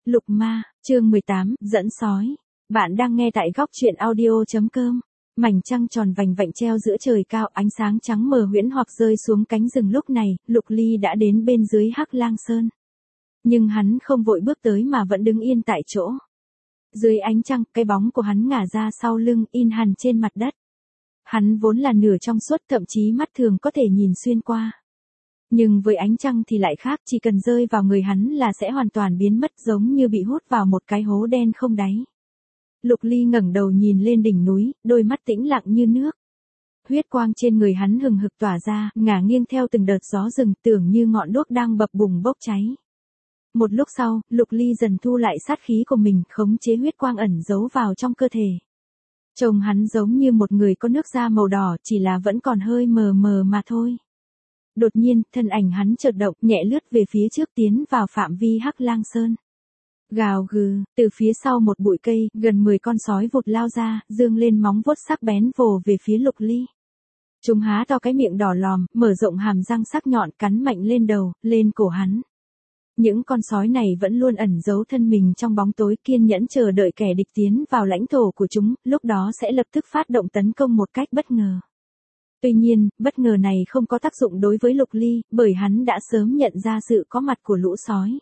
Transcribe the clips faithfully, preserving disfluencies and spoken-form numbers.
Lục ma, chương mười tám, dẫn sói. Bạn đang nghe tại góc truyện audio chấm com. Mảnh trăng tròn vành vạnh treo giữa trời cao, ánh sáng trắng mờ huyễn hoặc rơi xuống cánh rừng. Lúc này, Lục Ly đã đến bên dưới Hắc Lang Sơn. Nhưng hắn không vội bước tới mà vẫn đứng yên tại chỗ. Dưới ánh trăng, cái bóng của hắn ngả ra sau lưng, in hằn trên mặt đất. Hắn vốn là nửa trong suốt, thậm chí mắt thường có thể nhìn xuyên qua. Nhưng với ánh trăng thì lại khác, chỉ cần rơi vào người hắn là sẽ hoàn toàn biến mất, giống như bị hút vào một cái hố đen không đáy. Lục Ly ngẩng đầu nhìn lên đỉnh núi, đôi mắt tĩnh lặng như nước. Huyết quang trên người hắn hừng hực tỏa ra, ngả nghiêng theo từng đợt gió rừng, tưởng như ngọn đuốc đang bập bùng bốc cháy. Một lúc sau, Lục Ly dần thu lại sát khí của mình, khống chế huyết quang ẩn giấu vào trong cơ thể. Trông hắn giống như một người có nước da màu đỏ, chỉ là vẫn còn hơi mờ mờ mà thôi. Đột nhiên, thân ảnh hắn chợt động, nhẹ lướt về phía trước tiến vào phạm vi Hắc Lang Sơn. Gào gừ, từ phía sau một bụi cây, gần mười con sói vụt lao ra, dương lên móng vuốt sắc bén vồ về phía Lục Ly. Chúng há to cái miệng đỏ lòm, mở rộng hàm răng sắc nhọn, cắn mạnh lên đầu, lên cổ hắn. Những con sói này vẫn luôn ẩn giấu thân mình trong bóng tối, kiên nhẫn chờ đợi kẻ địch tiến vào lãnh thổ của chúng, lúc đó sẽ lập tức phát động tấn công một cách bất ngờ. Tuy nhiên, bất ngờ này không có tác dụng đối với Lục Ly, bởi hắn đã sớm nhận ra sự có mặt của lũ sói.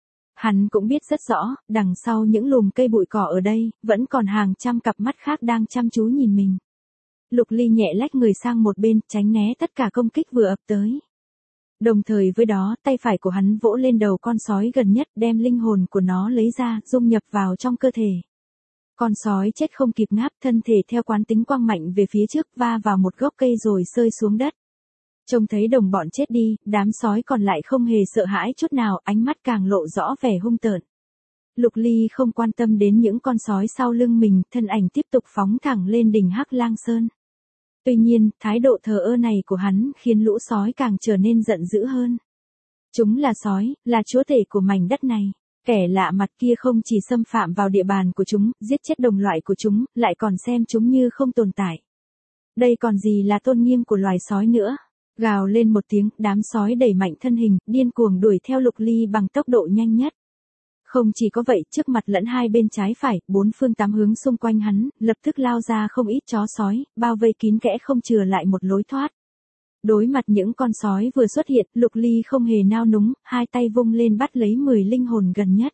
Hắn cũng biết rất rõ, đằng sau những lùm cây bụi cỏ ở đây, vẫn còn hàng trăm cặp mắt khác đang chăm chú nhìn mình. Lục Ly nhẹ lách người sang một bên, tránh né tất cả công kích vừa ập tới. Đồng thời với đó, tay phải của hắn vỗ lên đầu con sói gần nhất, đem linh hồn của nó lấy ra, dung nhập vào trong cơ thể. Con sói chết không kịp ngáp, thân thể theo quán tính quăng mạnh về phía trước, va vào một gốc cây rồi rơi xuống đất. Trông thấy đồng bọn chết đi, đám sói còn lại không hề sợ hãi chút nào, ánh mắt càng lộ rõ vẻ hung tợn. Lục Ly không quan tâm đến những con sói sau lưng mình, thân ảnh tiếp tục phóng thẳng lên đỉnh Hắc Lang Sơn. Tuy nhiên, thái độ thờ ơ này của hắn khiến lũ sói càng trở nên giận dữ hơn. Chúng là sói, là chúa tể của mảnh đất này. Kẻ lạ mặt kia không chỉ xâm phạm vào địa bàn của chúng, giết chết đồng loại của chúng, lại còn xem chúng như không tồn tại. Đây còn gì là tôn nghiêm của loài sói nữa. Gào lên một tiếng, đám sói đẩy mạnh thân hình, điên cuồng đuổi theo Lục Ly bằng tốc độ nhanh nhất. Không chỉ có vậy, trước mặt lẫn hai bên trái phải, bốn phương tám hướng xung quanh hắn, lập tức lao ra không ít chó sói, bao vây kín kẽ không chừa lại một lối thoát. Đối mặt những con sói vừa xuất hiện, Lục Ly không hề nao núng, hai tay vung lên bắt lấy mười linh hồn gần nhất.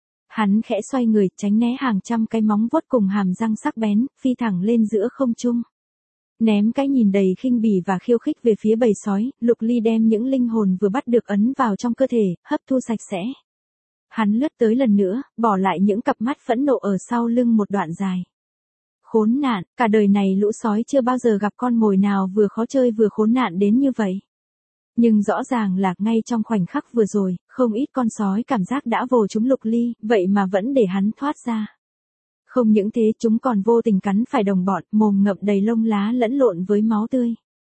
Hắn khẽ xoay người, tránh né hàng trăm cái móng vuốt cùng hàm răng sắc bén, phi thẳng lên giữa không trung. Ném cái nhìn đầy khinh bỉ và khiêu khích về phía bầy sói, Lục Ly đem những linh hồn vừa bắt được ấn vào trong cơ thể, hấp thu sạch sẽ. Hắn lướt tới lần nữa, bỏ lại những cặp mắt phẫn nộ ở sau lưng một đoạn dài. Khốn nạn, cả đời này lũ sói chưa bao giờ gặp con mồi nào vừa khó chơi vừa khốn nạn đến như vậy. Nhưng rõ ràng là ngay trong khoảnh khắc vừa rồi, không ít con sói cảm giác đã vồ trúng Lục Ly, vậy mà vẫn để hắn thoát ra. Không những thế, chúng còn vô tình cắn phải đồng bọn, mồm ngậm đầy lông lá lẫn lộn với máu tươi.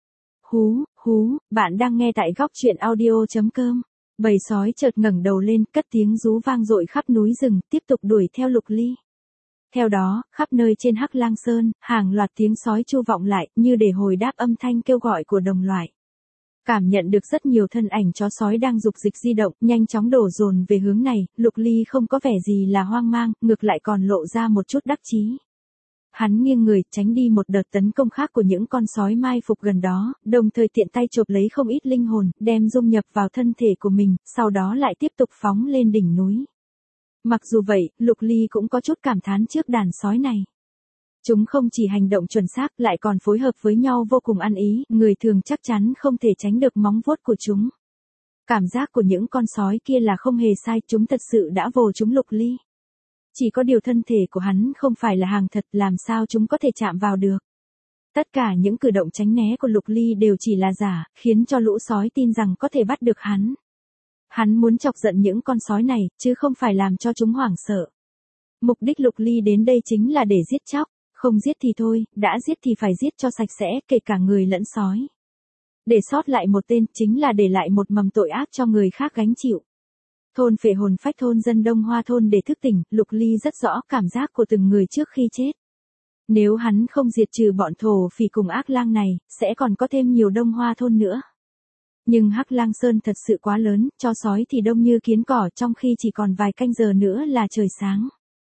Hú, hú, bạn đang nghe tại góc truyện audio chấm com. Bầy sói chợt ngẩng đầu lên, cất tiếng rú vang dội khắp núi rừng, tiếp tục đuổi theo Lục Ly. Theo đó, khắp nơi trên Hắc Lang Sơn, hàng loạt tiếng sói chu vọng lại, như để hồi đáp âm thanh kêu gọi của đồng loại. Cảm nhận được rất nhiều thân ảnh chó sói đang dục dịch di động, nhanh chóng đổ dồn về hướng này, Lục Ly không có vẻ gì là hoang mang, ngược lại còn lộ ra một chút đắc chí. Hắn nghiêng người, tránh đi một đợt tấn công khác của những con sói mai phục gần đó, đồng thời tiện tay chộp lấy không ít linh hồn, đem dung nhập vào thân thể của mình, sau đó lại tiếp tục phóng lên đỉnh núi. Mặc dù vậy, Lục Ly cũng có chút cảm thán trước đàn sói này. Chúng không chỉ hành động chuẩn xác, lại còn phối hợp với nhau vô cùng ăn ý, người thường chắc chắn không thể tránh được móng vuốt của chúng. Cảm giác của những con sói kia là không hề sai, chúng thật sự đã vồ trúng Lục Ly. Chỉ có điều thân thể của hắn không phải là hàng thật, làm sao chúng có thể chạm vào được. Tất cả những cử động tránh né của Lục Ly đều chỉ là giả, khiến cho lũ sói tin rằng có thể bắt được hắn. Hắn muốn chọc giận những con sói này, chứ không phải làm cho chúng hoảng sợ. Mục đích Lục Ly đến đây chính là để giết chóc, không giết thì thôi, đã giết thì phải giết cho sạch sẽ, kể cả người lẫn sói. Để sót lại một tên, chính là để lại một mầm tội ác cho người khác gánh chịu. Thôn phệ hồn phách thôn dân Đông Hoa thôn để thức tỉnh, Lục Ly rất rõ cảm giác của từng người trước khi chết. Nếu hắn không diệt trừ bọn thổ phỉ cùng ác lang này, sẽ còn có thêm nhiều Đông Hoa thôn nữa. Nhưng Hắc Lang Sơn thật sự quá lớn, cho sói thì đông như kiến cỏ trong khi chỉ còn vài canh giờ nữa là trời sáng.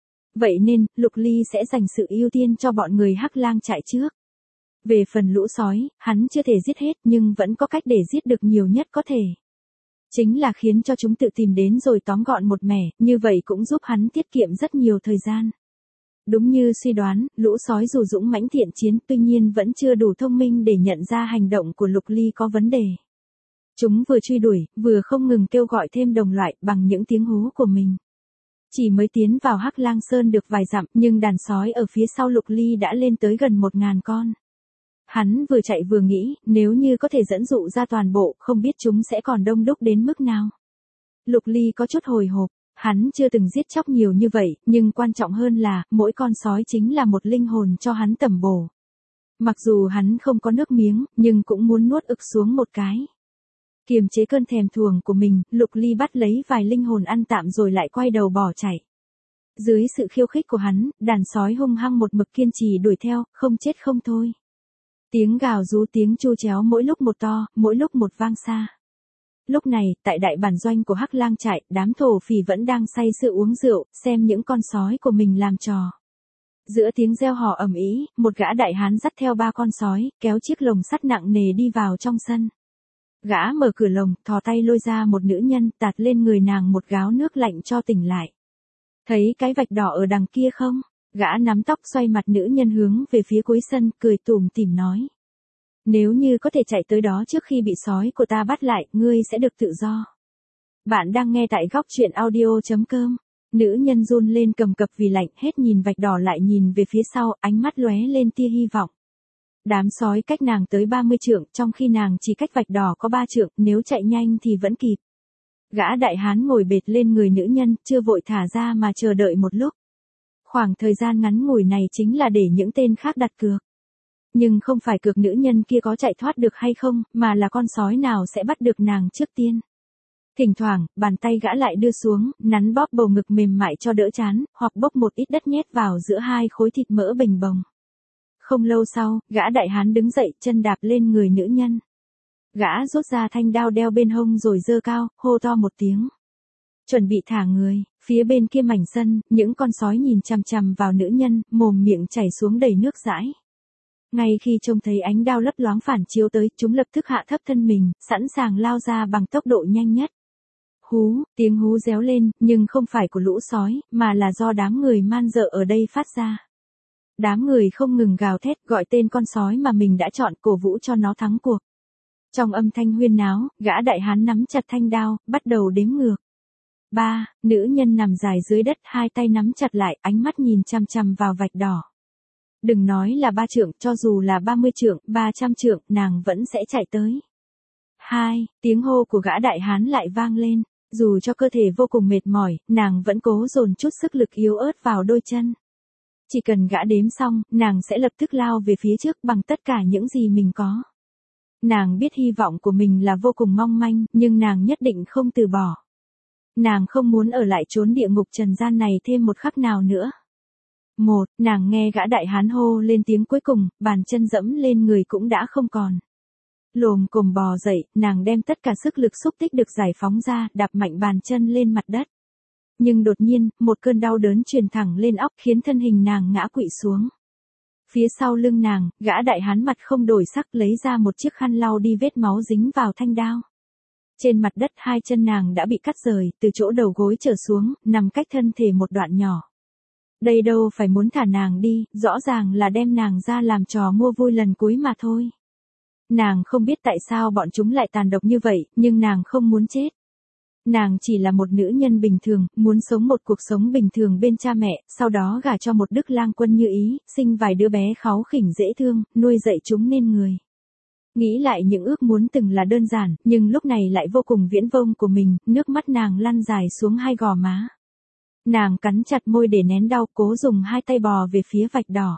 Vậy nên, Lục Ly sẽ dành sự ưu tiên cho bọn người Hắc Lang trại trước. Về phần lũ sói, hắn chưa thể giết hết nhưng vẫn có cách để giết được nhiều nhất có thể. Chính là khiến cho chúng tự tìm đến rồi tóm gọn một mẻ, như vậy cũng giúp hắn tiết kiệm rất nhiều thời gian. Đúng như suy đoán, lũ sói dù dũng mãnh thiện chiến tuy nhiên vẫn chưa đủ thông minh để nhận ra hành động của Lục Ly có vấn đề. Chúng vừa truy đuổi, vừa không ngừng kêu gọi thêm đồng loại bằng những tiếng hú của mình. Chỉ mới tiến vào Hắc Lang Sơn được vài dặm nhưng đàn sói ở phía sau Lục Ly đã lên tới gần một ngàn con. Hắn vừa chạy vừa nghĩ, nếu như có thể dẫn dụ ra toàn bộ, không biết chúng sẽ còn đông đúc đến mức nào. Lục Ly có chút hồi hộp, hắn chưa từng giết chóc nhiều như vậy, nhưng quan trọng hơn là, mỗi con sói chính là một linh hồn cho hắn tẩm bổ. Mặc dù hắn không có nước miếng, nhưng cũng muốn nuốt ực xuống một cái. Kiềm chế cơn thèm thuồng của mình, Lục Ly bắt lấy vài linh hồn ăn tạm rồi lại quay đầu bỏ chạy. Dưới sự khiêu khích của hắn, đàn sói hung hăng một mực kiên trì đuổi theo, không chết không thôi. Tiếng gào rú tiếng chu chéo mỗi lúc một to, mỗi lúc một vang xa. Lúc này, tại đại bản doanh của Hắc Lang trại, đám thổ phỉ vẫn đang say sưa uống rượu, xem những con sói của mình làm trò. Giữa tiếng reo hò ầm ĩ, một gã đại hán dắt theo ba con sói, kéo chiếc lồng sắt nặng nề đi vào trong sân. Gã mở cửa lồng, thò tay lôi ra một nữ nhân, tạt lên người nàng một gáo nước lạnh cho tỉnh lại. Thấy cái vạch đỏ ở đằng kia không? Gã nắm tóc xoay mặt nữ nhân hướng về phía cuối sân, cười tủm tỉm nói. Nếu như có thể chạy tới đó trước khi bị sói của ta bắt lại, ngươi sẽ được tự do. Bạn đang nghe tại góc truyện audio chấm com. Nữ nhân run lên cầm cập vì lạnh, hết nhìn vạch đỏ lại nhìn về phía sau, ánh mắt lóe lên tia hy vọng. Đám sói cách nàng tới ba mươi trượng, trong khi nàng chỉ cách vạch đỏ có ba trượng, nếu chạy nhanh thì vẫn kịp. Gã đại hán ngồi bệt lên người nữ nhân, chưa vội thả ra mà chờ đợi một lúc. Khoảng thời gian ngắn ngủi này chính là để những tên khác đặt cược. Nhưng không phải cược nữ nhân kia có chạy thoát được hay không, mà là con sói nào sẽ bắt được nàng trước tiên. Thỉnh thoảng, bàn tay gã lại đưa xuống, nắn bóp bầu ngực mềm mại cho đỡ chán, hoặc bốc một ít đất nhét vào giữa hai khối thịt mỡ bềnh bồng. Không lâu sau, gã đại hán đứng dậy, chân đạp lên người nữ nhân. Gã rút ra thanh đao đeo bên hông rồi giơ cao, hô to một tiếng. Chuẩn bị thả người, phía bên kia mảnh sân, những con sói nhìn chằm chằm vào nữ nhân, mồm miệng chảy xuống đầy nước dãi. Ngay khi trông thấy ánh đao lấp loáng phản chiếu tới, chúng lập tức hạ thấp thân mình, sẵn sàng lao ra bằng tốc độ nhanh nhất. Hú, tiếng hú réo lên, nhưng không phải của lũ sói, mà là do đám người man dợ ở đây phát ra. Đám người không ngừng gào thét gọi tên con sói mà mình đã chọn, cổ vũ cho nó thắng cuộc. Trong âm thanh huyên náo, gã đại hán nắm chặt thanh đao, bắt đầu đếm ngược. Ba, nữ nhân nằm dài dưới đất, hai tay nắm chặt lại, ánh mắt nhìn chằm chằm vào vạch đỏ. Đừng nói là ba trượng, cho dù là ba mươi trượng, ba trăm trượng, nàng vẫn sẽ chạy tới. Hai, tiếng hô của gã đại hán lại vang lên, dù cho cơ thể vô cùng mệt mỏi, nàng vẫn cố dồn chút sức lực yếu ớt vào đôi chân. Chỉ cần gã đếm xong, nàng sẽ lập tức lao về phía trước bằng tất cả những gì mình có. Nàng biết hy vọng của mình là vô cùng mong manh, nhưng nàng nhất định không từ bỏ. Nàng không muốn ở lại chốn địa ngục trần gian này thêm một khắc nào nữa. Một, nàng nghe gã đại hán hô lên tiếng cuối cùng, bàn chân dẫm lên người cũng đã không còn. Lồm cồm bò dậy, nàng đem tất cả sức lực xúc tích được giải phóng ra, đạp mạnh bàn chân lên mặt đất. Nhưng đột nhiên, một cơn đau đớn truyền thẳng lên óc khiến thân hình nàng ngã quỵ xuống. Phía sau lưng nàng, gã đại hán mặt không đổi sắc lấy ra một chiếc khăn lau đi vết máu dính vào thanh đao. Trên mặt đất hai chân nàng đã bị cắt rời, từ chỗ đầu gối trở xuống, nằm cách thân thể một đoạn nhỏ. Đây đâu phải muốn thả nàng đi, rõ ràng là đem nàng ra làm trò mua vui lần cuối mà thôi. Nàng không biết tại sao bọn chúng lại tàn độc như vậy, nhưng nàng không muốn chết. Nàng chỉ là một nữ nhân bình thường, muốn sống một cuộc sống bình thường bên cha mẹ, sau đó gả cho một đức lang quân như ý, sinh vài đứa bé kháu khỉnh dễ thương, nuôi dạy chúng nên người. Nghĩ lại những ước muốn từng là đơn giản, nhưng lúc này lại vô cùng viễn vông của mình, nước mắt nàng lăn dài xuống hai gò má. Nàng cắn chặt môi để nén đau, cố dùng hai tay bò về phía vạch đỏ.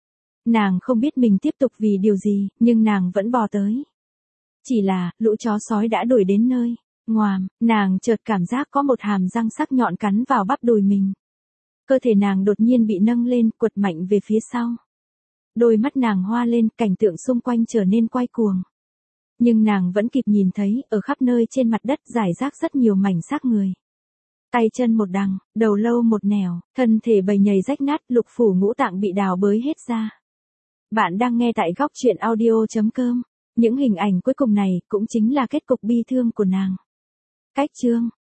Nàng không biết mình tiếp tục vì điều gì, nhưng nàng vẫn bò tới. Chỉ là, lũ chó sói đã đuổi đến nơi. Ngoàm, nàng chợt cảm giác có một hàm răng sắc nhọn cắn vào bắp đùi mình. Cơ thể nàng đột nhiên bị nâng lên, quật mạnh về phía sau. Đôi mắt nàng hoa lên, cảnh tượng xung quanh trở nên quay cuồng. Nhưng nàng vẫn kịp nhìn thấy, ở khắp nơi trên mặt đất rải rác rất nhiều mảnh xác người. Tay chân một đằng, đầu lâu một nẻo, thân thể bầy nhầy rách nát, lục phủ ngũ tạng bị đào bới hết ra. Bạn đang nghe tại góc truyện audio.com. Những hình ảnh cuối cùng này cũng chính là kết cục bi thương của nàng. Cách chương